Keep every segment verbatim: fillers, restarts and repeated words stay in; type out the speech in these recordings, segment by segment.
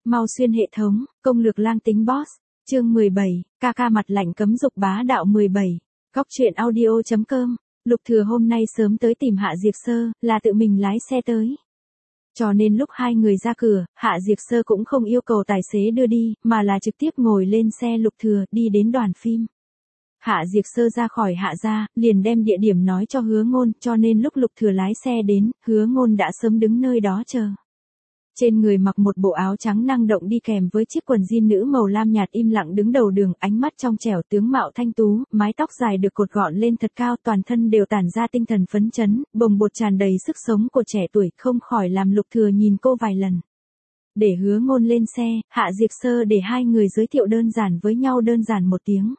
Mau xuyên hệ thống, công lược lang tính boss. Chương mười bảy, ca ca mặt lạnh cấm dục bá đạo mười bảy. Góc truyện audio chấm com. Lục Thừa hôm nay sớm tới tìm Hạ Diệp Sơ, là tự mình lái xe tới. Cho nên lúc hai người ra cửa, Hạ Diệp Sơ cũng không yêu cầu tài xế đưa đi, mà là trực tiếp ngồi lên xe Lục Thừa, đi đến đoàn phim. Hạ Diệp Sơ ra khỏi Hạ gia, liền đem địa điểm nói cho Hứa Ngôn, cho nên lúc Lục Thừa lái xe đến, Hứa Ngôn đã sớm đứng nơi đó chờ. Trên người mặc một bộ áo trắng năng động đi kèm với chiếc quần jean nữ màu lam nhạt im lặng đứng đầu đường, ánh mắt trong trẻo, tướng mạo thanh tú, mái tóc dài được cột gọn lên thật cao, toàn thân đều tản ra tinh thần phấn chấn, bồng bột tràn đầy sức sống của trẻ tuổi, không khỏi làm Lục Thừa nhìn cô vài lần. Để Hứa Ngôn lên xe, Hạ Diệp Sơ để hai người giới thiệu đơn giản với nhau đơn giản một tiếng.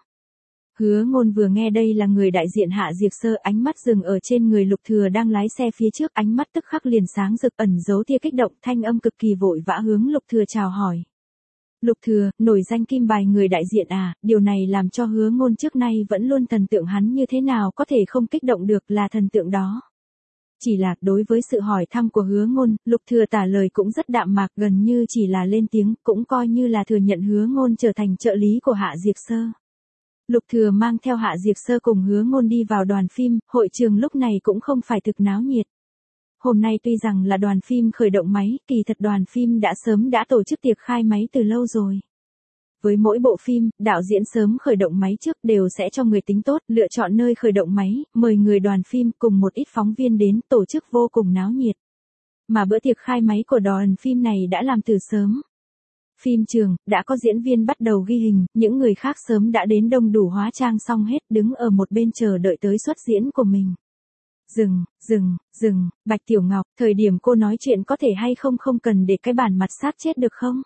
Hứa Ngôn vừa nghe đây là người đại diện Hạ Diệp Sơ, ánh mắt dừng ở trên người Lục Thừa đang lái xe phía trước, ánh mắt tức khắc liền sáng rực, ẩn giấu tia kích động, thanh âm cực kỳ vội vã hướng Lục Thừa chào hỏi. Lục Thừa, nổi danh kim bài người đại diện à, điều này làm cho Hứa Ngôn trước nay vẫn luôn thần tượng hắn, như thế nào có thể không kích động được, là thần tượng đó. Chỉ là, đối với sự hỏi thăm của Hứa Ngôn, Lục Thừa trả lời cũng rất đạm mạc, gần như chỉ là lên tiếng, cũng coi như là thừa nhận Hứa Ngôn trở thành trợ lý của Hạ Diệp Sơ. Lục Thừa mang theo Hạ Diệp Sơ cùng Hứa Ngôn đi vào đoàn phim, hội trường lúc này cũng không phải thực náo nhiệt. Hôm nay tuy rằng là đoàn phim khởi động máy, kỳ thật đoàn phim đã sớm đã tổ chức tiệc khai máy từ lâu rồi. Với mỗi bộ phim, đạo diễn sớm khởi động máy trước đều sẽ cho người tính tốt, lựa chọn nơi khởi động máy, mời người đoàn phim cùng một ít phóng viên đến, tổ chức vô cùng náo nhiệt. Mà bữa tiệc khai máy của đoàn phim này đã làm từ sớm. Phim trường, đã có diễn viên bắt đầu ghi hình, những người khác sớm đã đến đông đủ hóa trang xong hết, đứng ở một bên chờ đợi tới xuất diễn của mình. Dừng, dừng, dừng, Bạch Tiểu Ngọc, thời điểm cô nói chuyện có thể hay không không cần để cái bản mặt sát chết được không?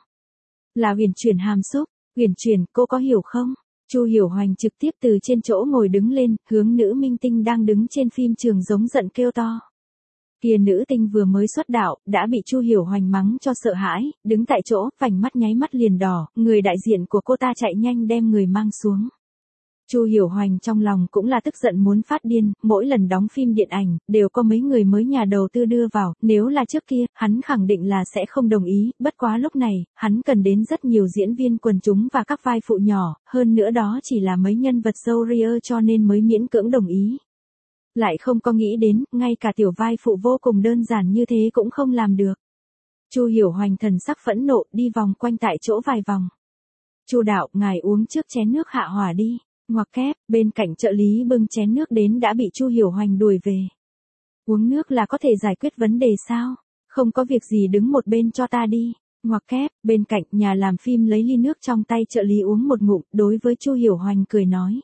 Là huyền chuyển hàm xúc, huyền chuyển, cô có hiểu không? Chu Hiểu Hoành trực tiếp từ trên chỗ ngồi đứng lên, hướng nữ minh tinh đang đứng trên phim trường giống giận kêu to. Kia nữ tinh vừa mới xuất đạo, đã bị Chu Hiểu Hoành mắng cho sợ hãi, đứng tại chỗ, vành mắt nháy mắt liền đỏ, người đại diện của cô ta chạy nhanh đem người mang xuống. Chu Hiểu Hoành trong lòng cũng là tức giận muốn phát điên, mỗi lần đóng phim điện ảnh, đều có mấy người mới nhà đầu tư đưa vào, nếu là trước kia, hắn khẳng định là sẽ không đồng ý, bất quá lúc này, hắn cần đến rất nhiều diễn viên quần chúng và các vai phụ nhỏ, hơn nữa đó chỉ là mấy nhân vật dâu ria cho nên mới miễn cưỡng đồng ý. Lại không có nghĩ đến, ngay cả tiểu vai phụ vô cùng đơn giản như thế cũng không làm được. Chu Hiểu Hoành thần sắc phẫn nộ, đi vòng quanh tại chỗ vài vòng. Chu đạo, ngài uống trước chén nước hạ hỏa đi. Ngoặc kép, bên cạnh trợ lý bưng chén nước đến đã bị Chu Hiểu Hoành đuổi về. Uống nước là có thể giải quyết vấn đề sao? Không có việc gì đứng một bên cho ta đi. Ngoặc kép, bên cạnh nhà làm phim lấy ly nước trong tay trợ lý uống một ngụm, đối với Chu Hiểu Hoành cười nói.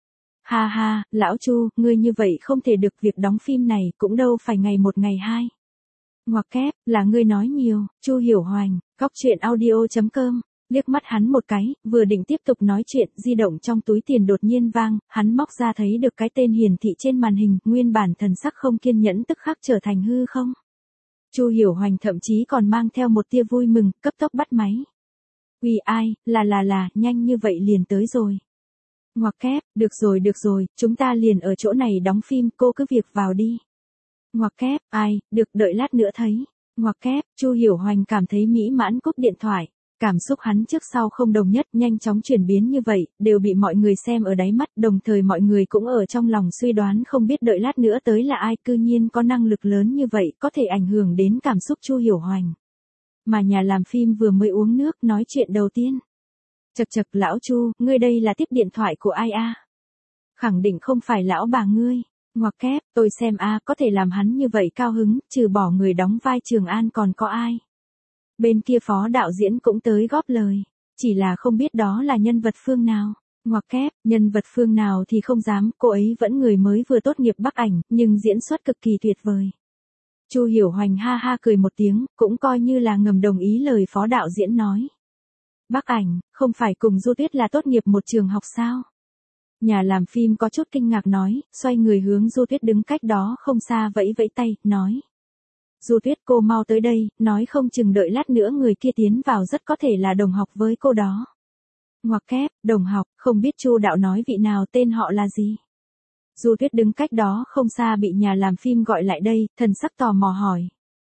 Ha ha, lão Chu, ngươi như vậy không thể được, việc đóng phim này cũng đâu phải ngày một ngày hai. Ngoặc kép, là ngươi nói nhiều. Chu Hiểu Hoành, góc truyện audio chấm com, liếc mắt hắn một cái, vừa định tiếp tục nói chuyện, di động trong túi tiền đột nhiên vang, hắn móc ra thấy được cái tên hiển thị trên màn hình, nguyên bản thần sắc không kiên nhẫn tức khắc trở thành hư không. Chu Hiểu Hoành thậm chí còn mang theo một tia vui mừng, cấp tốc bắt máy. Uy ai, là là là, nhanh như vậy liền tới rồi. Ngoặc kép, được rồi được rồi, chúng ta liền ở chỗ này đóng phim, cô cứ việc vào đi. Ngoặc kép, ai, được, đợi lát nữa thấy. Ngoặc kép, Chu Hiểu Hoành cảm thấy mỹ mãn cúp điện thoại. Cảm xúc hắn trước sau không đồng nhất, nhanh chóng chuyển biến như vậy, đều bị mọi người xem ở đáy mắt, đồng thời mọi người cũng ở trong lòng suy đoán không biết đợi lát nữa tới là ai, cư nhiên có năng lực lớn như vậy, có thể ảnh hưởng đến cảm xúc Chu Hiểu Hoành. Mà nhà làm phim vừa mới uống nước, nói chuyện đầu tiên. Chậc chậc, lão Chu, ngươi đây là tiếp điện thoại của ai a? Khẳng định không phải lão bà ngươi. Ngoặc kép, tôi xem a, có thể làm hắn như vậy cao hứng, trừ bỏ người đóng vai Trường An còn có ai? Bên kia phó đạo diễn cũng tới góp lời, chỉ là không biết đó là nhân vật phương nào. Ngoặc kép, nhân vật phương nào thì không dám, cô ấy vẫn người mới vừa tốt nghiệp Bắc ảnh, nhưng diễn xuất cực kỳ tuyệt vời. Chu Hiểu Hoành ha ha cười một tiếng, cũng coi như là ngầm đồng ý lời phó đạo diễn nói. Bắc ảnh, không phải cùng Du Tuyết là tốt nghiệp một trường học sao? Nhà làm phim có chút kinh ngạc nói, xoay người hướng Du Tuyết đứng cách đó không xa vẫy vẫy tay, nói. Du Tuyết, cô mau tới đây, nói không chừng đợi lát nữa người kia tiến vào rất có thể là đồng học với cô đó. Ngoặc kép, đồng học, không biết Chu đạo nói vị nào, tên họ là gì? Du Tuyết đứng cách đó không xa bị nhà làm phim gọi lại đây, thần sắc tò mò hỏi.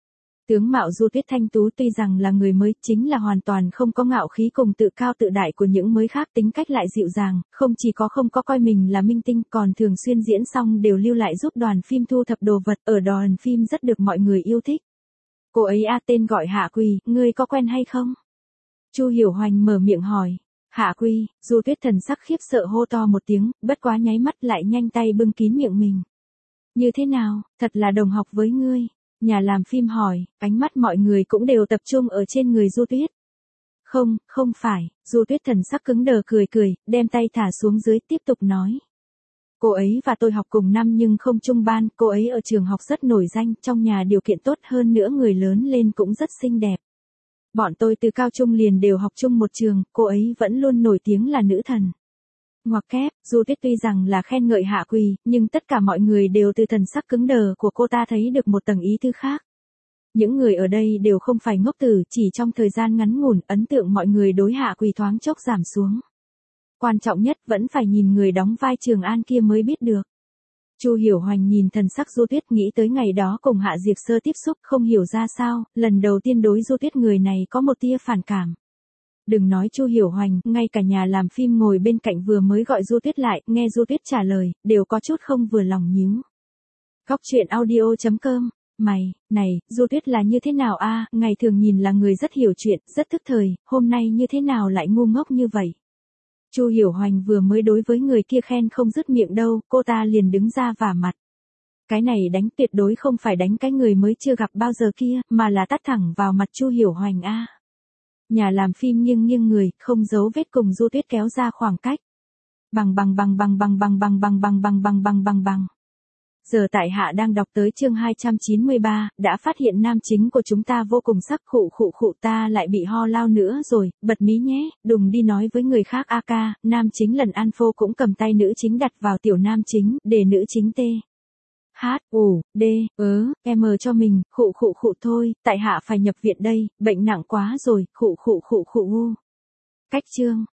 Tướng mạo Du Tuyết thanh tú tuy rằng là người mới, chính là hoàn toàn không có ngạo khí cùng tự cao tự đại của những mới khác, tính cách lại dịu dàng, không chỉ có không có coi mình là minh tinh, còn thường xuyên diễn xong đều lưu lại giúp đoàn phim thu thập đồ vật, ở đoàn phim rất được mọi người yêu thích. Cô ấy a tên gọi Hạ Quỳ, ngươi có quen hay không? Chu Hiểu Hoành mở miệng hỏi. Hạ Quy, Du Tuyết thần sắc khiếp sợ hô to một tiếng, bất quá nháy mắt lại nhanh tay bưng kín miệng mình. Như thế nào, thật là đồng học với ngươi? Nhà làm phim hỏi, ánh mắt mọi người cũng đều tập trung ở trên người Du Tuyết. Không, không phải, Du Tuyết thần sắc cứng đờ cười cười, đem tay thả xuống dưới tiếp tục nói. Cô ấy và tôi học cùng năm nhưng không chung ban, cô ấy ở trường học rất nổi danh, trong nhà điều kiện tốt hơn nữa người lớn lên cũng rất xinh đẹp. Bọn tôi từ cao trung liền đều học chung một trường, cô ấy vẫn luôn nổi tiếng là nữ thần. Ngoặc kép, Du Tuyết tuy rằng là khen ngợi Hạ Quỳ, nhưng tất cả mọi người đều từ thần sắc cứng đờ của cô ta thấy được một tầng ý tứ khác. Những người ở đây đều không phải ngốc tử, chỉ trong thời gian ngắn ngủn, ấn tượng mọi người đối Hạ Quỳ thoáng chốc giảm xuống. Quan trọng nhất vẫn phải nhìn người đóng vai Trường An kia mới biết được. Chu Hiểu Hoành nhìn thần sắc Du Tuyết, nghĩ tới ngày đó cùng Hạ Diệp Sơ tiếp xúc, không hiểu ra sao, lần đầu tiên đối Du Tuyết người này có một tia phản cảm. Đừng nói Chu Hiểu Hoành, ngay cả nhà làm phim ngồi bên cạnh vừa mới gọi Du Tuyết lại, nghe Du Tuyết trả lời, đều có chút không vừa lòng nhíu. Góc truyện audio chấm com. Mày, này, Du Tuyết là như thế nào a? Ngày thường nhìn là người rất hiểu chuyện, rất thức thời, hôm nay như thế nào lại ngu ngốc như vậy? Chu Hiểu Hoành vừa mới đối với người kia khen không dứt miệng đâu, cô ta liền đứng ra vả mặt. Cái này đánh tuyệt đối không phải đánh cái người mới chưa gặp bao giờ kia, mà là tát thẳng vào mặt Chu Hiểu Hoành a. Nhà làm phim nghiêng nghiêng người, không giấu vết cùng Du Tuyết kéo ra khoảng cách. Bằng bằng bằng bằng bằng bằng bằng bằng bằng bằng bằng bằng bằng bằng. Giờ tại hạ đang đọc tới chương hai trăm chín mươi ba, đã phát hiện nam chính của chúng ta vô cùng sắc, khụ khụ khụ, ta lại bị ho lao nữa rồi, bật mí nhé, đừng đi nói với người khác a ca, nam chính lần an phô cũng cầm tay nữ chính đặt vào tiểu nam chính, để nữ chính tê. Hát, ủ, đê, ớ, em cho mình, khụ khụ khụ thôi, tại hạ phải nhập viện đây, bệnh nặng quá rồi, khụ khụ khụ khụ u. Cách chương.